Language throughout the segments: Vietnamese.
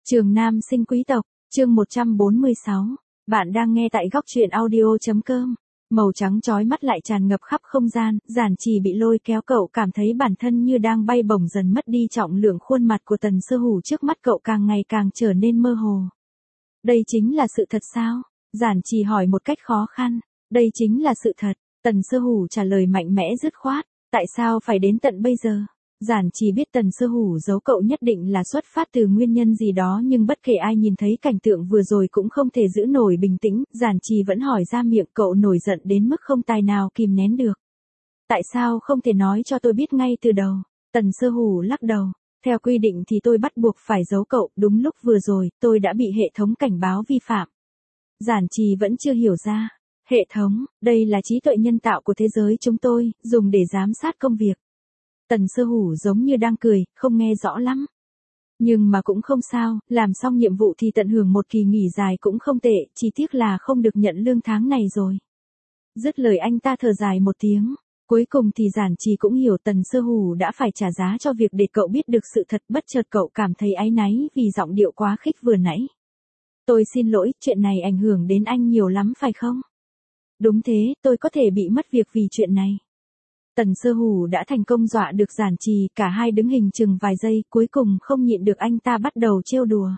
Trường Nam sinh quý tộc, chương 146. Bạn đang nghe tại góc truyện audio.com. Màu trắng chói mắt lại tràn ngập khắp không gian, Giản Trì bị lôi kéo, cậu cảm thấy bản thân như đang bay bổng, dần mất đi trọng lượng. Khuôn mặt của Tần Sơ Hủ trước mắt cậu càng ngày càng trở nên mơ hồ. Đây chính là sự thật sao? Giản Trì hỏi một cách khó khăn. Đây chính là sự thật, Tần Sơ Hủ trả lời mạnh mẽ dứt khoát. Tại sao phải đến tận bây giờ? Giản Trì biết Tần Sơ Hủ giấu cậu nhất định là xuất phát từ nguyên nhân gì đó, nhưng bất kể ai nhìn thấy cảnh tượng vừa rồi cũng không thể giữ nổi bình tĩnh. Giản Trì vẫn hỏi ra miệng, cậu nổi giận đến mức không tài nào kìm nén được. Tại sao không thể nói cho tôi biết ngay từ đầu? Tần Sơ Hủ lắc đầu. Theo quy định thì tôi bắt buộc phải giấu cậu, đúng lúc vừa rồi, tôi đã bị hệ thống cảnh báo vi phạm. Giản Trì vẫn chưa hiểu ra. Hệ thống, đây là trí tuệ nhân tạo của thế giới chúng tôi, dùng để giám sát công việc. Tần Sơ Hủ giống như đang cười, không nghe rõ lắm. Nhưng mà cũng không sao, làm xong nhiệm vụ thì tận hưởng một kỳ nghỉ dài cũng không tệ, chỉ tiếc là không được nhận lương tháng này rồi. Dứt lời anh ta thở dài một tiếng. Cuối cùng thì Giản Trì cũng hiểu Tần Sơ Hủ đã phải trả giá cho việc để cậu biết được sự thật. Bất chợt cậu cảm thấy áy náy vì giọng điệu quá khích vừa nãy. Tôi xin lỗi, chuyện này ảnh hưởng đến anh nhiều lắm phải không? Đúng thế, tôi có thể bị mất việc vì chuyện này. Tần Sơ Hủ đã thành công dọa được Giản Trì, cả hai đứng hình chừng vài giây, cuối cùng không nhịn được anh ta bắt đầu trêu đùa.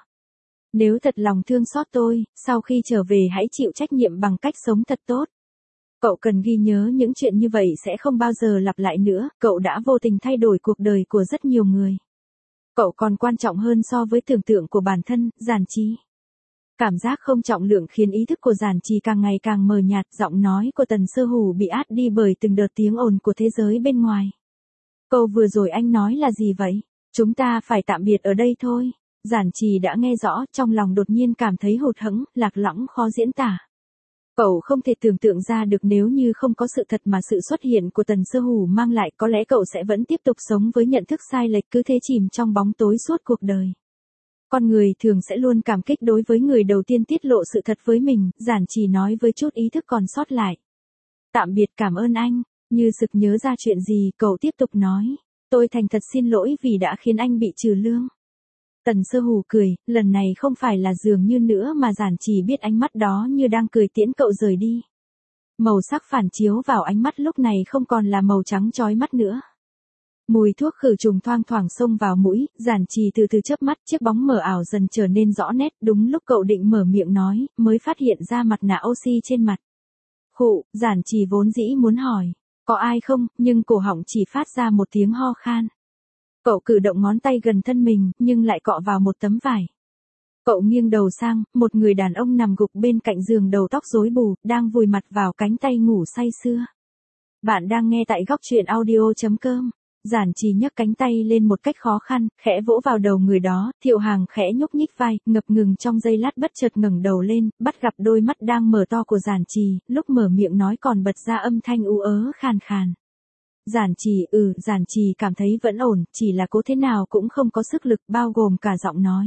Nếu thật lòng thương xót tôi, sau khi trở về hãy chịu trách nhiệm bằng cách sống thật tốt. Cậu cần ghi nhớ những chuyện như vậy sẽ không bao giờ lặp lại nữa, cậu đã vô tình thay đổi cuộc đời của rất nhiều người. Cậu còn quan trọng hơn so với tưởng tượng của bản thân, Giản Trì. Cảm giác không trọng lượng khiến ý thức của Giản Trì càng ngày càng mờ nhạt, giọng nói của Tần Sơ Hủ bị át đi bởi từng đợt tiếng ồn của thế giới bên ngoài. Câu vừa rồi anh nói là gì vậy? Chúng ta phải tạm biệt ở đây thôi. Giản Trì đã nghe rõ, trong lòng đột nhiên cảm thấy hụt hẫng, lạc lõng khó diễn tả. Cậu không thể tưởng tượng ra được nếu như không có sự thật mà sự xuất hiện của Tần Sơ Hủ mang lại, có lẽ cậu sẽ vẫn tiếp tục sống với nhận thức sai lệch, cứ thế chìm trong bóng tối suốt cuộc đời. Con người thường sẽ luôn cảm kích đối với người đầu tiên tiết lộ sự thật với mình, Giản Trì nói với chút ý thức còn sót lại. Tạm biệt, cảm ơn anh. Như sực nhớ ra chuyện gì, cậu tiếp tục nói. Tôi thành thật xin lỗi vì đã khiến anh bị trừ lương. Tần Sơ Hủ cười, lần này không phải là dường như nữa mà Giản Trì biết ánh mắt đó như đang cười tiễn cậu rời đi. Màu sắc phản chiếu vào ánh mắt lúc này không còn là màu trắng chói mắt nữa. Mùi thuốc khử trùng thoang thoảng xông vào mũi, Giản Trì từ từ chớp mắt, chiếc bóng mờ ảo dần trở nên rõ nét. Đúng lúc cậu định mở miệng nói, mới phát hiện ra mặt nạ oxy trên mặt. Khụ, Giản Trì vốn dĩ muốn hỏi, có ai không, nhưng cổ họng chỉ phát ra một tiếng ho khan. Cậu cử động ngón tay gần thân mình, nhưng lại cọ vào một tấm vải. Cậu nghiêng đầu sang, một người đàn ông nằm gục bên cạnh giường, đầu tóc rối bù, đang vùi mặt vào cánh tay ngủ say sưa. Bạn đang nghe tại góc truyện audio.com. Giản Trì nhấc cánh tay lên một cách khó khăn, khẽ vỗ vào đầu người đó. Thiệu Hàng khẽ nhúc nhích vai, ngập ngừng trong giây lát, bất chợt ngẩng đầu lên, bắt gặp đôi mắt đang mở to của Giản Trì, lúc mở miệng nói còn bật ra âm thanh ú ớ khàn khàn. Giản Trì cảm thấy vẫn ổn, chỉ là cố thế nào cũng không có sức lực, bao gồm cả giọng nói.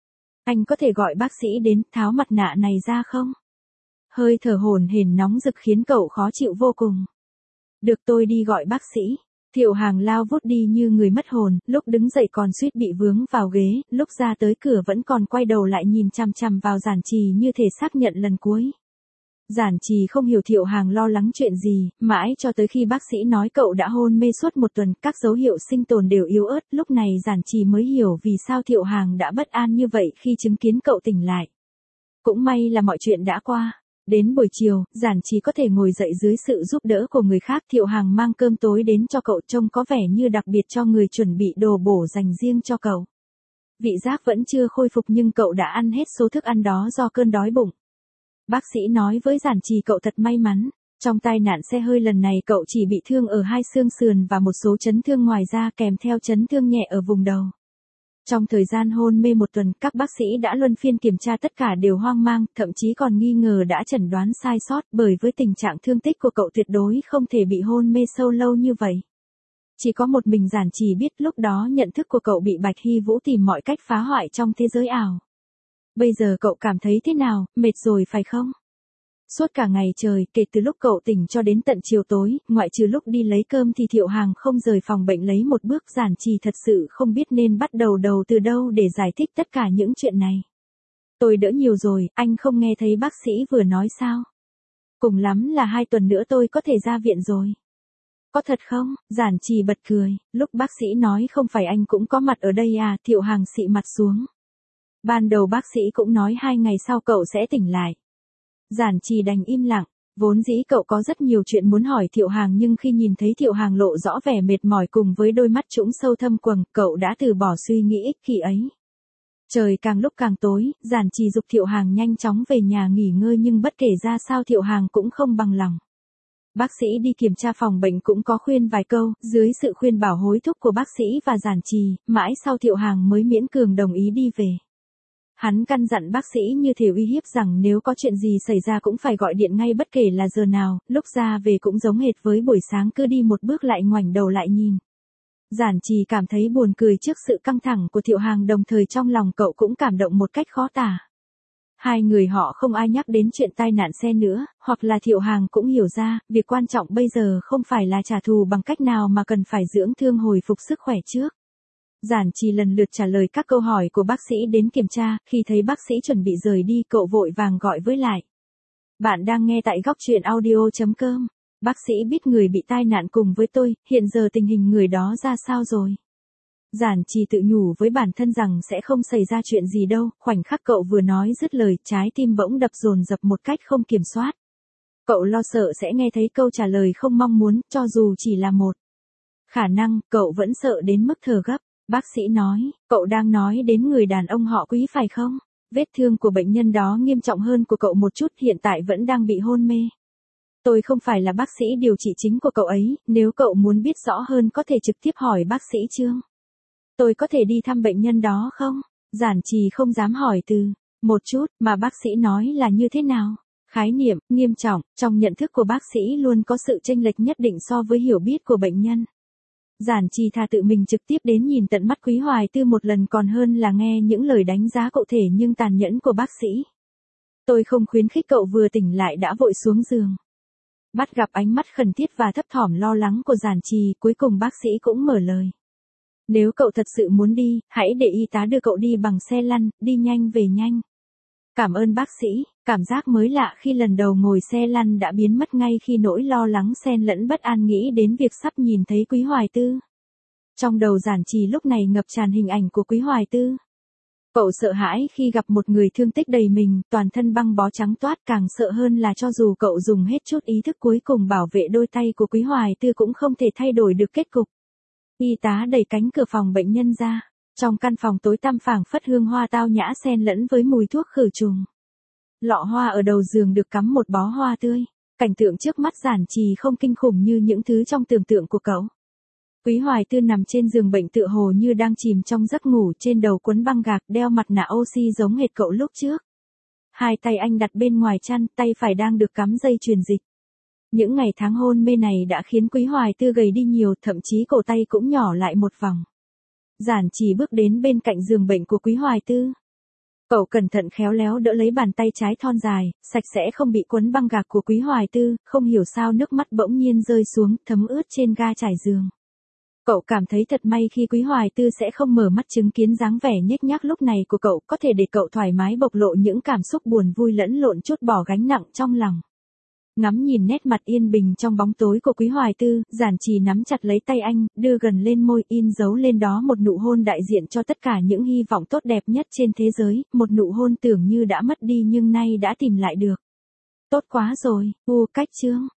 Anh có thể gọi bác sĩ đến, tháo mặt nạ này ra không? Hơi thở hổn hển nóng rực khiến cậu khó chịu vô cùng. Được, tôi đi gọi bác sĩ. Thiệu Hàng lao vút đi như người mất hồn, lúc đứng dậy còn suýt bị vướng vào ghế, lúc ra tới cửa vẫn còn quay đầu lại nhìn chằm chằm vào Giản Trì như thể xác nhận lần cuối. Giản Trì không hiểu Thiệu Hàng lo lắng chuyện gì, mãi cho tới khi bác sĩ nói cậu đã hôn mê suốt một tuần, các dấu hiệu sinh tồn đều yếu ớt, lúc này Giản Trì mới hiểu vì sao Thiệu Hàng đã bất an như vậy khi chứng kiến cậu tỉnh lại. Cũng may là mọi chuyện đã qua. Đến buổi chiều, Giản Trì có thể ngồi dậy dưới sự giúp đỡ của người khác. Thiệu Hàng mang cơm tối đến cho cậu, trông có vẻ như đặc biệt cho người chuẩn bị đồ bổ dành riêng cho cậu. Vị giác vẫn chưa khôi phục nhưng cậu đã ăn hết số thức ăn đó do cơn đói bụng. Bác sĩ nói với Giản Trì cậu thật may mắn. Trong tai nạn xe hơi lần này cậu chỉ bị thương ở hai xương sườn và một số chấn thương ngoài da, kèm theo chấn thương nhẹ ở vùng đầu. Trong thời gian hôn mê một tuần, các bác sĩ đã luân phiên kiểm tra, tất cả đều hoang mang, thậm chí còn nghi ngờ đã chẩn đoán sai sót, bởi với tình trạng thương tích của cậu tuyệt đối không thể bị hôn mê sâu lâu như vậy. Chỉ có một mình Giản Trì biết lúc đó nhận thức của cậu bị Bạch Hy Vũ tìm mọi cách phá hoại trong thế giới ảo. Bây giờ cậu cảm thấy thế nào, mệt rồi phải không? Suốt cả ngày trời, kể từ lúc cậu tỉnh cho đến tận chiều tối, ngoại trừ lúc đi lấy cơm thì Thiệu Hằng không rời phòng bệnh lấy một bước. Giản Trì thật sự không biết nên bắt đầu từ đâu để giải thích tất cả những chuyện này. Tôi đỡ nhiều rồi, anh không nghe thấy bác sĩ vừa nói sao? Cùng lắm là 2 tuần nữa tôi có thể ra viện rồi. Có thật không? Giản Trì bật cười, lúc bác sĩ nói không phải anh cũng có mặt ở đây à? Thiệu Hằng xị mặt xuống. Ban đầu bác sĩ cũng nói 2 ngày sau cậu sẽ tỉnh lại. Giản Trì đành im lặng, vốn dĩ cậu có rất nhiều chuyện muốn hỏi Thiệu Hằng nhưng khi nhìn thấy Thiệu Hằng lộ rõ vẻ mệt mỏi cùng với đôi mắt trũng sâu thâm quầng, cậu đã từ bỏ suy nghĩ ích kỷ ấy. Trời càng lúc càng tối, Giản Trì giục Thiệu Hằng nhanh chóng về nhà nghỉ ngơi nhưng bất kể ra sao Thiệu Hằng cũng không bằng lòng. Bác sĩ đi kiểm tra phòng bệnh cũng có khuyên vài câu, dưới sự khuyên bảo hối thúc của bác sĩ và Giản Trì, mãi sau Thiệu Hằng mới miễn cường đồng ý đi về. Hắn căn dặn bác sĩ như thể uy hiếp rằng nếu có chuyện gì xảy ra cũng phải gọi điện ngay bất kể là giờ nào, lúc ra về cũng giống hệt với buổi sáng cứ đi một bước lại ngoảnh đầu lại nhìn. Giản Trì cảm thấy buồn cười trước sự căng thẳng của Thiệu Hằng, đồng thời trong lòng cậu cũng cảm động một cách khó tả. 2 người họ không ai nhắc đến chuyện tai nạn xe nữa, hoặc là Thiệu Hằng cũng hiểu ra, việc quan trọng bây giờ không phải là trả thù bằng cách nào mà cần phải dưỡng thương hồi phục sức khỏe trước. Giản Trì lần lượt trả lời các câu hỏi của bác sĩ đến kiểm tra, khi thấy bác sĩ chuẩn bị rời đi cậu vội vàng gọi với lại. Bạn đang nghe tại góc truyện audio.com. Bác sĩ biết người bị tai nạn cùng với tôi, hiện giờ tình hình người đó ra sao rồi? Giản Trì tự nhủ với bản thân rằng sẽ không xảy ra chuyện gì đâu, khoảnh khắc cậu vừa nói dứt lời, trái tim bỗng đập dồn dập một cách không kiểm soát. Cậu lo sợ sẽ nghe thấy câu trả lời không mong muốn, cho dù chỉ là một khả năng, cậu vẫn sợ đến mức thở gấp. Bác sĩ nói, cậu đang nói đến người đàn ông họ Quý phải không? Vết thương của bệnh nhân đó nghiêm trọng hơn của cậu một chút, hiện tại vẫn đang bị hôn mê. Tôi không phải là bác sĩ điều trị chính của cậu ấy, nếu cậu muốn biết rõ hơn có thể trực tiếp hỏi bác sĩ Trương. Tôi có thể đi thăm bệnh nhân đó không? Giản Trì không dám hỏi từ một chút mà bác sĩ nói là như thế nào? Khái niệm, nghiêm trọng, trong nhận thức của bác sĩ luôn có sự chênh lệch nhất định so với hiểu biết của bệnh nhân. Giản Trì thà tự mình trực tiếp đến nhìn tận mắt Quý Hoài Tư một lần còn hơn là nghe những lời đánh giá cụ thể nhưng tàn nhẫn của bác sĩ. Tôi không khuyến khích cậu vừa tỉnh lại đã vội xuống giường. Bắt gặp ánh mắt khẩn thiết và thấp thỏm lo lắng của Giản Trì, cuối cùng bác sĩ cũng mở lời. Nếu cậu thật sự muốn đi, hãy để y tá đưa cậu đi bằng xe lăn, đi nhanh về nhanh. Cảm ơn bác sĩ, cảm giác mới lạ khi lần đầu ngồi xe lăn đã biến mất ngay khi nỗi lo lắng xen lẫn bất an nghĩ đến việc sắp nhìn thấy Quý Hoài Tư. Trong đầu Giản Trì lúc này ngập tràn hình ảnh của Quý Hoài Tư. Cậu sợ hãi khi gặp một người thương tích đầy mình, toàn thân băng bó trắng toát, càng sợ hơn là cho dù cậu dùng hết chút ý thức cuối cùng bảo vệ đôi tay của Quý Hoài Tư cũng không thể thay đổi được kết cục. Y tá đẩy cánh cửa phòng bệnh nhân ra. Trong căn phòng tối tăm phảng phất hương hoa tao nhã xen lẫn với mùi thuốc khử trùng. Lọ hoa ở đầu giường được cắm một bó hoa tươi. Cảnh tượng trước mắt Giản Trì không kinh khủng như những thứ trong tưởng tượng của cậu. Quý Hoài Tư nằm trên giường bệnh tựa hồ như đang chìm trong giấc ngủ, trên đầu quấn băng gạc, đeo mặt nạ oxy giống hệt cậu lúc trước. 2 tay anh đặt bên ngoài chăn, tay phải đang được cắm dây truyền dịch. Những ngày tháng hôn mê này đã khiến Quý Hoài Tư gầy đi nhiều, thậm chí cổ tay cũng nhỏ lại một vòng. Giản Trì bước đến bên cạnh giường bệnh của Quý Hoài Tư. Cậu cẩn thận khéo léo đỡ lấy bàn tay trái thon dài, sạch sẽ không bị quấn băng gạc của Quý Hoài Tư, không hiểu sao nước mắt bỗng nhiên rơi xuống, thấm ướt trên ga trải giường. Cậu cảm thấy thật may khi Quý Hoài Tư sẽ không mở mắt chứng kiến dáng vẻ nhếch nhác lúc này của cậu, có thể để cậu thoải mái bộc lộ những cảm xúc buồn vui lẫn lộn, chút bỏ gánh nặng trong lòng. Ngắm nhìn nét mặt yên bình trong bóng tối của Quý Hoài Tư, Giản Trì nắm chặt lấy tay anh, đưa gần lên môi, in dấu lên đó một nụ hôn đại diện cho tất cả những hy vọng tốt đẹp nhất trên thế giới, một nụ hôn tưởng như đã mất đi nhưng nay đã tìm lại được. Tốt quá rồi, cách Trương.